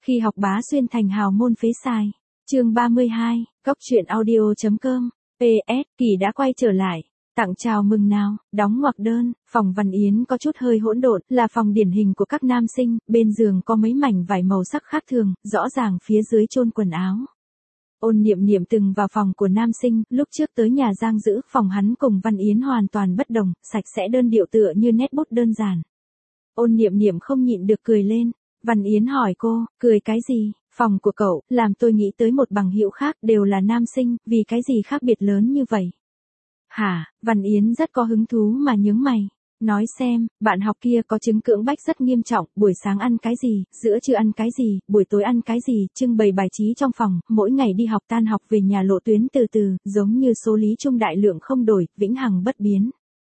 Khi học bá xuyên thành hào môn phế sai. Chương 32, Cốc truyện audio.com. PS, Kỳ đã quay trở lại. Tặng chào mừng nào, đóng ngoặc đơn. Phòng Văn Yến có chút hơi hỗn độn, là phòng điển hình của các nam sinh, bên giường có mấy mảnh vải màu sắc khác thường, rõ ràng phía dưới chôn quần áo. Ôn Niệm Niệm từng vào phòng của nam sinh, lúc trước tới nhà Giang Dữ, phòng hắn cùng Văn Yến hoàn toàn bất đồng, sạch sẽ đơn điệu tựa như nét bút đơn giản. Ôn Niệm Niệm không nhịn được cười lên. Văn Yến hỏi cô, cười cái gì? Phòng của cậu, làm tôi nghĩ tới một bằng hữu khác, đều là nam sinh, vì cái gì khác biệt lớn như vậy? Hả? Văn Yến rất có hứng thú mà nhướng mày. Nói xem, bạn học kia có chứng cưỡng bách rất nghiêm trọng, buổi sáng ăn cái gì, giữa trưa ăn cái gì, buổi tối ăn cái gì, trưng bày bài trí trong phòng, mỗi ngày đi học tan học về nhà lộ tuyến từ từ, giống như số lý trung đại lượng không đổi, vĩnh hằng bất biến.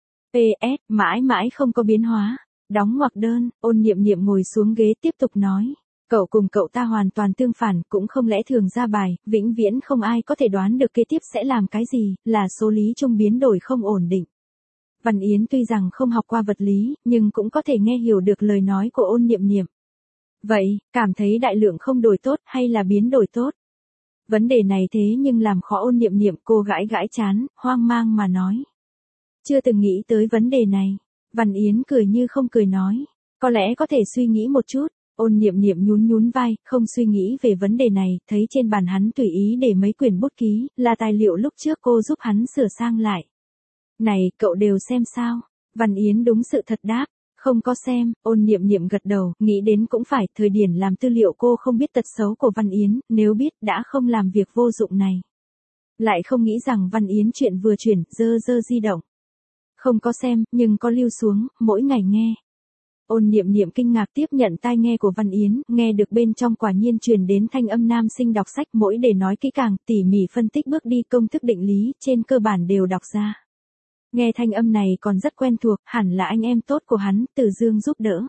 PS, mãi mãi không có biến hóa. Đóng ngoặc đơn, Ôn Niệm Niệm ngồi xuống ghế tiếp tục nói. Cậu cùng cậu ta hoàn toàn tương phản, cũng không lẽ thường ra bài, vĩnh viễn không ai có thể đoán được kế tiếp sẽ làm cái gì, là số lý trung biến đổi không ổn định. Văn Yến tuy rằng không học qua vật lý, nhưng cũng có thể nghe hiểu được lời nói của Ôn Niệm Niệm. Vậy, cảm thấy đại lượng không đổi tốt hay là biến đổi tốt? Vấn đề này thế nhưng làm khó Ôn Niệm Niệm, cô gãi gãi chán, hoang mang mà nói. Chưa từng nghĩ tới vấn đề này. Văn Yến cười như không cười nói. Có lẽ có thể suy nghĩ một chút. Ôn Niệm Niệm nhún vai, không suy nghĩ về vấn đề này, thấy trên bàn hắn tùy ý để mấy quyển bút ký, là tài liệu lúc trước cô giúp hắn sửa sang lại. Này, cậu đều xem sao? Văn Yến đúng sự thật đáp. Không có xem. Ôn Niệm Niệm gật đầu, nghĩ đến cũng phải, thời điểm làm tư liệu cô không biết tật xấu của Văn Yến, nếu biết đã không làm việc vô dụng này. Lại không nghĩ rằng Văn Yến chuyện vừa chuyển, dơ di động. Không có xem, nhưng có lưu xuống, mỗi ngày nghe. Ôn Niệm Niệm kinh ngạc tiếp nhận tai nghe của Văn Yến, nghe được bên trong quả nhiên truyền đến thanh âm nam sinh đọc sách, mỗi để nói kỹ càng, tỉ mỉ phân tích bước đi công thức định lý, trên cơ bản đều đọc ra. Nghe thanh âm này còn rất quen thuộc, hẳn là anh em tốt của hắn, Từ Dương giúp đỡ.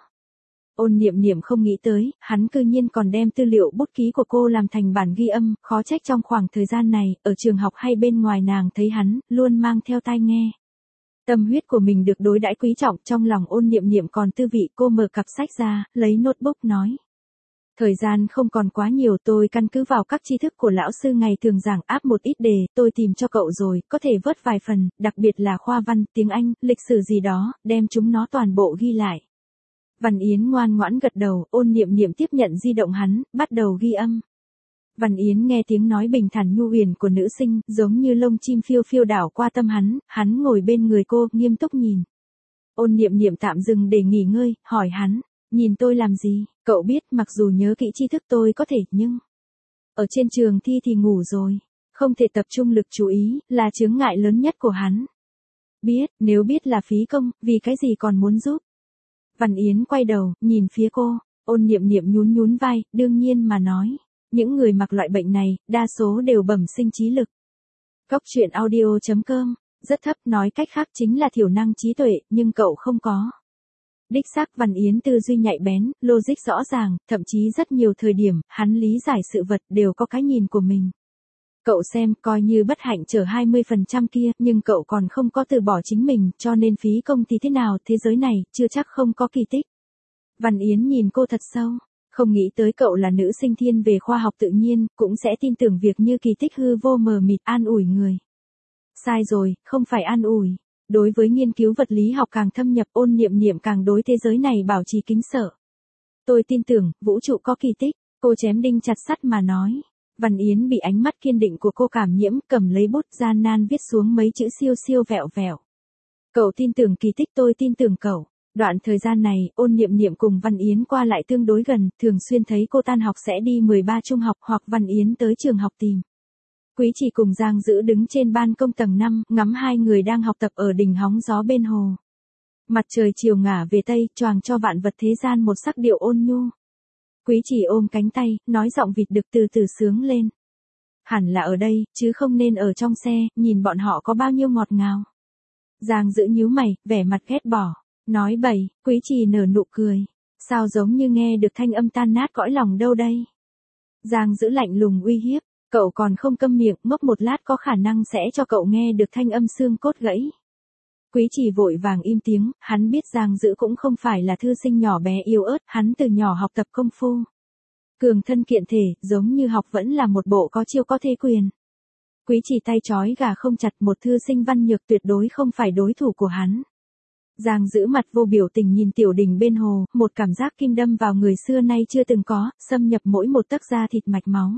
Ôn Niệm Niệm không nghĩ tới, hắn cư nhiên còn đem tư liệu bút ký của cô làm thành bản ghi âm, khó trách trong khoảng thời gian này, ở trường học hay bên ngoài nàng thấy hắn, luôn mang theo tai nghe. Tâm huyết của mình được đối đãi quý trọng, trong lòng Ôn Niệm Niệm còn tư vị, cô mở cặp sách ra, lấy notebook nói. Thời gian không còn quá nhiều, tôi căn cứ vào các tri thức của lão sư ngày thường giảng áp một ít đề, tôi tìm cho cậu rồi, có thể vớt vài phần, đặc biệt là khoa văn, tiếng Anh, lịch sử gì đó, đem chúng nó toàn bộ ghi lại. Văn Yến ngoan ngoãn gật đầu, Ôn Niệm Niệm tiếp nhận di động hắn, bắt đầu ghi âm. Văn Yến nghe tiếng nói bình thản nhu huyền của nữ sinh, giống như lông chim phiêu phiêu đảo qua tâm hắn ngồi bên người cô, nghiêm túc nhìn. Ôn Niệm Niệm tạm dừng để nghỉ ngơi, hỏi hắn, nhìn tôi làm gì, cậu biết mặc dù nhớ kỹ tri thức tôi có thể, nhưng ở trên trường thi thì ngủ rồi, không thể tập trung lực chú ý, là chướng ngại lớn nhất của hắn. Biết, nếu biết là phí công, vì cái gì còn muốn giúp. Văn Yến quay đầu, nhìn phía cô, Ôn Niệm Niệm nhún vai, đương nhiên mà nói. Những người mặc loại bệnh này, đa số đều bẩm sinh trí lực. Cốc truyện audio.com, rất thấp, nói cách khác chính là thiểu năng trí tuệ, nhưng cậu không có. Đích xác, Văn Yến tư duy nhạy bén, logic rõ ràng, thậm chí rất nhiều thời điểm, hắn lý giải sự vật đều có cái nhìn của mình. Cậu xem, coi như bất hạnh chở 20% kia, nhưng cậu còn không có từ bỏ chính mình, cho nên phí công thì thế nào, thế giới này, chưa chắc không có kỳ tích. Văn Yến nhìn cô thật sâu. Không nghĩ tới cậu là nữ sinh thiên về khoa học tự nhiên, cũng sẽ tin tưởng việc như kỳ tích hư vô mờ mịt, an ủi người. Sai rồi, không phải an ủi. Đối với nghiên cứu vật lý học càng thâm nhập, Ôn Niệm Niệm càng đối thế giới này bảo trì kính sợ. Tôi tin tưởng, vũ trụ có kỳ tích, cô chém đinh chặt sắt mà nói. Văn Yến bị ánh mắt kiên định của cô cảm nhiễm, cầm lấy bút gian nan viết xuống mấy chữ siêu siêu vẹo vẹo. Cậu tin tưởng kỳ tích, tôi tin tưởng cậu. Đoạn thời gian này, Ôn Niệm Niệm cùng Văn Yến qua lại tương đối gần, thường xuyên thấy cô tan học sẽ đi 13 trung học hoặc Văn Yến tới trường học tìm. Quý Chỉ cùng Giang Dữ đứng trên ban công tầng 5, ngắm hai người đang học tập ở đỉnh hóng gió bên hồ. Mặt trời chiều ngả về tây, choàng cho vạn vật thế gian một sắc điệu ôn nhu. Quý Chỉ ôm cánh tay, nói giọng vịt đực từ từ sướng lên. Hẳn là ở đây, chứ không nên ở trong xe, nhìn bọn họ có bao nhiêu ngọt ngào. Giang Dữ nhíu mày, vẻ mặt ghét bỏ. Nói bậy, Quý Trì nở nụ cười. Sao giống như nghe được thanh âm tan nát cõi lòng đâu đây? Giang Dữ lạnh lùng uy hiếp. Cậu còn không câm miệng, ngốc một lát có khả năng sẽ cho cậu nghe được thanh âm xương cốt gãy. Quý Trì vội vàng im tiếng, hắn biết Giang Dữ cũng không phải là thư sinh nhỏ bé yếu ớt, hắn từ nhỏ học tập công phu. Cường thân kiện thể, giống như học vẫn là một bộ có chiêu có thế quyền. Quý Trì tay trói gà không chặt, một thư sinh văn nhược tuyệt đối không phải đối thủ của hắn. Giang giữ mặt vô biểu tình nhìn tiểu đình bên hồ, một cảm giác kim đâm vào người xưa nay chưa từng có, xâm nhập mỗi một tấc da thịt mạch máu.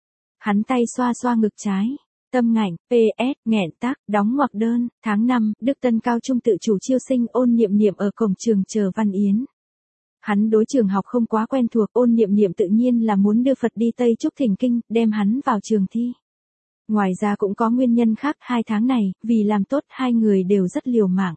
Hắn tay xoa xoa ngực trái. Tâm ngạnh, PS, nghẹn tắc, đóng ngoặc đơn, tháng 5, Đức Tân Cao Trung tự chủ chiêu sinh. Ôn Niệm Niệm ở cổng trường chờ Văn Yến. Hắn đối trường học không quá quen thuộc, Ôn Niệm Niệm tự nhiên là muốn đưa Phật đi Tây Trúc thỉnh kinh, đem hắn vào trường thi. Ngoài ra cũng có nguyên nhân khác, 2 tháng này, vì làm tốt hai người đều rất liều mạng.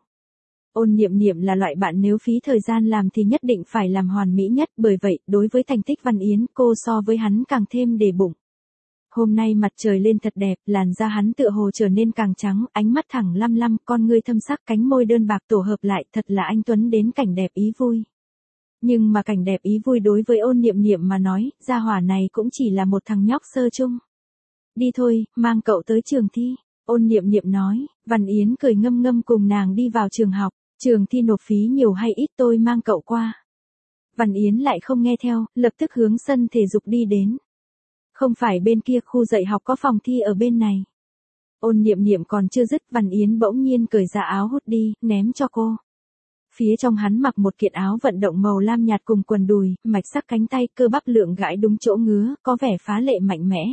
Ôn Niệm Niệm là loại bạn nếu phí thời gian làm thì nhất định phải làm hoàn mỹ nhất, bởi vậy, đối với thành tích Văn Yến, cô so với hắn càng thêm để bụng. Hôm nay mặt trời lên thật đẹp, làn da hắn tựa hồ trở nên càng trắng, ánh mắt thẳng lăm lăm, con ngươi thâm sắc, cánh môi đơn bạc tổ hợp lại, thật là anh tuấn đến cảnh đẹp ý vui. Nhưng mà cảnh đẹp ý vui đối với Ôn Niệm Niệm mà nói, gia hỏa này cũng chỉ là một thằng nhóc sơ trung. Đi thôi, mang cậu tới trường thi. Ôn Niệm Niệm nói. Văn Yến cười ngâm ngâm cùng nàng đi vào trường học. Trường thi nộp phí nhiều hay ít tôi mang cậu qua. Văn Yến lại không nghe theo, lập tức hướng sân thể dục đi đến. Không phải bên kia, khu dạy học có phòng thi ở bên này. Ôn Niệm Niệm còn chưa dứt, Văn Yến bỗng nhiên cởi ra áo hút đi, ném cho cô. Phía trong hắn mặc một kiện áo vận động màu lam nhạt cùng quần đùi, mạch sắc cánh tay, cơ bắp lượng gãi đúng chỗ ngứa, có vẻ phá lệ mạnh mẽ.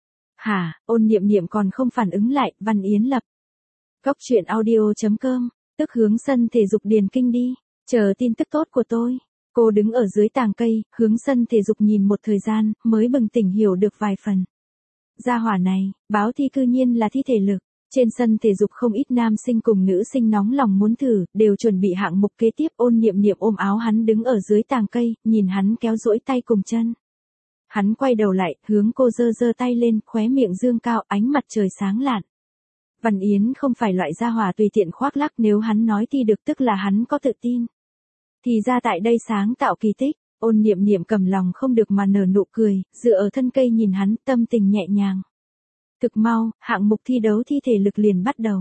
Hả? Ôn Niệm Niệm còn không phản ứng lại, Văn Yến lập. Cốc truyện audio.com, tức hướng sân thể dục điền kinh đi, chờ tin tức tốt của tôi. Cô đứng ở dưới tàng cây, hướng sân thể dục nhìn một thời gian, mới bừng tỉnh hiểu được vài phần. Gia hỏa này, báo thi cư nhiên là thi thể lực. Trên sân thể dục không ít nam sinh cùng nữ sinh nóng lòng muốn thử, đều chuẩn bị hạng mục kế tiếp. Ôn Niệm Niệm ôm áo hắn đứng ở dưới tàng cây, nhìn hắn kéo duỗi tay cùng chân. Hắn quay đầu lại, hướng cô giơ giơ tay lên, khóe miệng dương cao, ánh mặt trời sáng lạn. Văn Yến không phải loại gia hỏa tùy tiện khoác lác, nếu hắn nói thi được tức là hắn có tự tin. Thì ra tại đây sáng tạo kỳ tích. Ôn Niệm Niệm cầm lòng không được mà nở nụ cười, dựa ở thân cây nhìn hắn, tâm tình nhẹ nhàng. Thực mau, hạng mục thi đấu thi thể lực liền bắt đầu.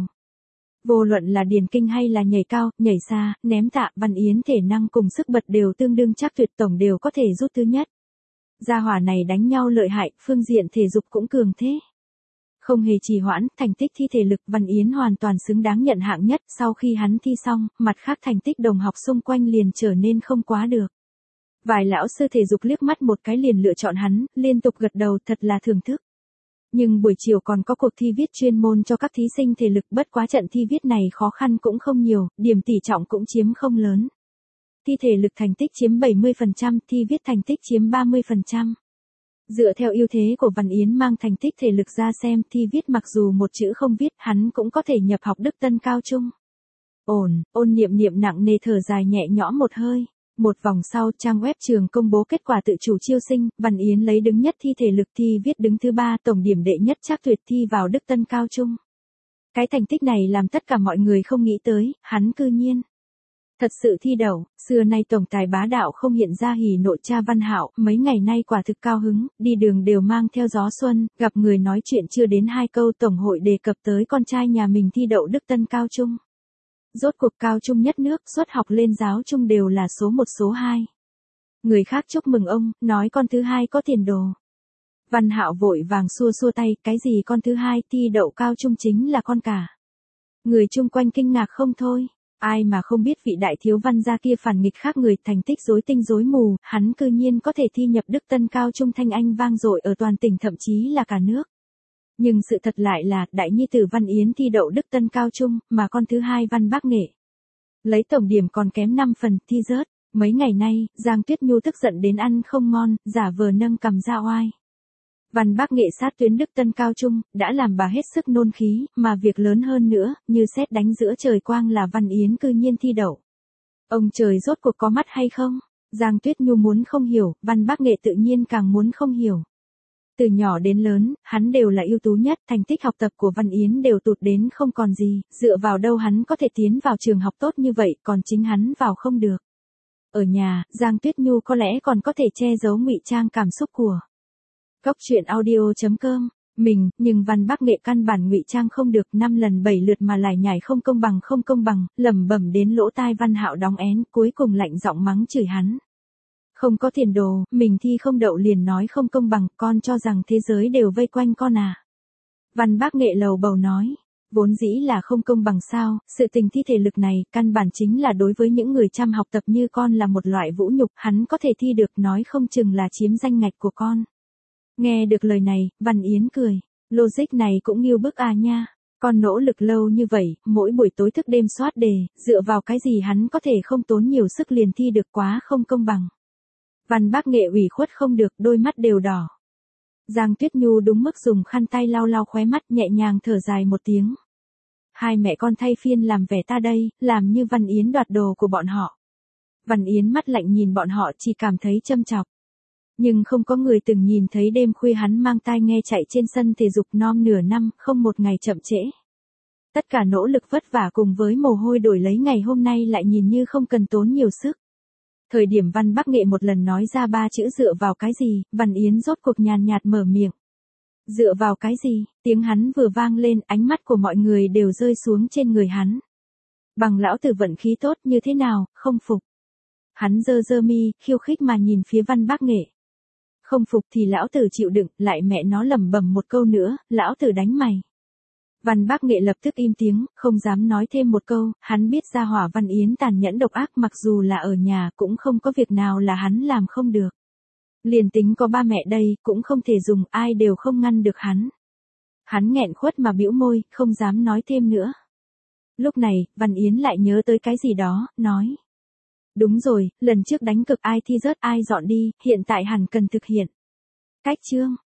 Vô luận là điền kinh hay là nhảy cao, nhảy xa, ném tạ, Văn Yến thể năng cùng sức bật đều tương đương chắc tuyệt, tổng đều có thể rút thứ nhất. Gia hỏa này đánh nhau lợi hại, phương diện thể dục cũng cường thế. Không hề trì hoãn, thành tích thi thể lực Văn Yến hoàn toàn xứng đáng nhận hạng nhất. Sau khi hắn thi xong, mặt khác thành tích đồng học xung quanh liền trở nên không quá được. Vài lão sư thể dục liếc mắt một cái liền lựa chọn hắn, liên tục gật đầu, thật là thưởng thức. Nhưng buổi chiều còn có cuộc thi viết chuyên môn cho các thí sinh thể lực, bất quá trận thi viết này khó khăn cũng không nhiều, điểm tỷ trọng cũng chiếm không lớn. Thi thể lực thành tích chiếm 70%, thi viết thành tích chiếm 30%. Dựa theo ưu thế của Văn Yến mang thành tích thể lực ra xem, thi viết mặc dù một chữ không viết, hắn cũng có thể nhập học Đức Tân Cao Trung. Ôn Niệm Niệm nặng nề thở dài nhẹ nhõm một hơi. Một vòng sau, trang web trường công bố kết quả tự chủ chiêu sinh, Văn Yến lấy đứng nhất thi thể lực, thi viết đứng thứ 3, tổng điểm đệ nhất trác tuyệt, thi vào Đức Tân Cao Trung. Cái thành tích này làm tất cả mọi người không nghĩ tới, hắn cư nhiên thật sự thi đậu. Xưa nay tổng tài bá đạo không hiện ra hỉ nộ cha Văn Hạo, mấy ngày nay quả thực cao hứng, đi đường đều mang theo gió xuân, gặp người nói chuyện chưa đến 2 câu tổng hội đề cập tới con trai nhà mình thi đậu Đức Tân Cao Trung. Rốt cuộc cao trung nhất nước, suất học lên giáo trung đều là số 1 số 2. Người khác chúc mừng ông, nói con thứ hai có tiền đồ. Văn Hạo vội vàng xua xua tay, cái gì con thứ hai, thi đậu cao trung chính là con cả. Người chung quanh kinh ngạc không thôi. Ai mà không biết vị đại thiếu văn gia kia phản nghịch khác người, thành tích rối tinh rối mù, hắn cư nhiên có thể thi nhập Đức Tân Cao Trung, thanh anh vang dội ở toàn tỉnh, thậm chí là cả nước. Nhưng sự thật lại là, đại nhi tử Văn Yến thi đậu Đức Tân Cao Trung, mà con thứ hai Văn Bác Nghệ lấy tổng điểm còn kém 5 phần, thi rớt. Mấy ngày nay, Giang Tuyết Nhu tức giận đến ăn không ngon, giả vờ nâng cằm ra oai. Văn Bác Nghệ sát tuyến Đức Tân Cao Trung, đã làm bà hết sức nôn khí, mà việc lớn hơn nữa, như sét đánh giữa trời quang là Văn Yến cư nhiên thi đậu. Ông trời rốt cuộc có mắt hay không? Giang Tuyết Nhu muốn không hiểu, Văn Bác Nghệ tự nhiên càng muốn không hiểu. Từ nhỏ đến lớn, hắn đều là ưu tú nhất, thành tích học tập của Văn Yến đều tụt đến không còn gì, dựa vào đâu hắn có thể tiến vào trường học tốt như vậy, còn chính hắn vào không được. Ở nhà, Giang Tuyết Nhu có lẽ còn có thể che giấu ngụy trang cảm xúc của Cốc truyện audio.com. Nhưng Văn Bác Nghệ căn bản ngụy trang không được, 5 lần 7 lượt mà lải nhải không công bằng, lẩm bẩm đến lỗ tai Văn Hạo đóng én, cuối cùng lạnh giọng mắng chửi hắn. Không có tiền đồ, mình thi không đậu liền nói không công bằng, con cho rằng thế giới đều vây quanh con à. Văn Bác Nghệ lầu bầu nói, vốn dĩ là không công bằng sao, sự tình thi thể lực này, căn bản chính là đối với những người chăm học tập như con là một loại vũ nhục, hắn có thể thi được nói không chừng là chiếm danh ngạch của con. Nghe được lời này, Văn Yến cười, logic này cũng nghiêu bức à nha. Con nỗ lực lâu như vậy, mỗi buổi tối thức đêm soát đề, dựa vào cái gì hắn có thể không tốn nhiều sức liền thi được, quá không công bằng. Văn Bác Nghệ ủy khuất không được, đôi mắt đều đỏ. Giang Tuyết Nhu đúng mức dùng khăn tay lau lau khóe mắt, nhẹ nhàng thở dài một tiếng. Hai mẹ con thay phiên làm vẻ ta đây, làm như Văn Yến đoạt đồ của bọn họ. Văn Yến mắt lạnh nhìn bọn họ, chỉ cảm thấy châm chọc. Nhưng không có người từng nhìn thấy đêm khuya hắn mang tai nghe chạy trên sân thể dục non nửa năm, không một ngày chậm trễ. Tất cả nỗ lực vất vả cùng với mồ hôi đổi lấy ngày hôm nay lại nhìn như không cần tốn nhiều sức. Thời điểm Văn Bác Nghệ một lần nói ra ba chữ dựa vào cái gì, Văn Yến rốt cuộc nhàn nhạt mở miệng. Dựa vào cái gì, tiếng hắn vừa vang lên, ánh mắt của mọi người đều rơi xuống trên người hắn. Bằng lão tử vận khí tốt như thế nào, không phục. Hắn giơ giơ mi, khiêu khích mà nhìn phía Văn Bác Nghệ. Không phục thì lão tử chịu đựng, lại mẹ nó lẩm bẩm một câu nữa, lão tử đánh mày. Văn Bác Nghệ lập tức im tiếng, không dám nói thêm một câu, hắn biết gia hỏa Văn Yến tàn nhẫn độc ác, mặc dù là ở nhà cũng không có việc nào là hắn làm không được. Liền tính có ba mẹ đây, cũng không thể dùng, ai đều không ngăn được hắn. Hắn nghẹn khuất mà bĩu môi, không dám nói thêm nữa. Lúc này, Văn Yến lại nhớ tới cái gì đó, nói. Đúng rồi, lần trước đánh cực ai thi rớt ai dọn đi, hiện tại hẳn cần thực hiện. Cách chương.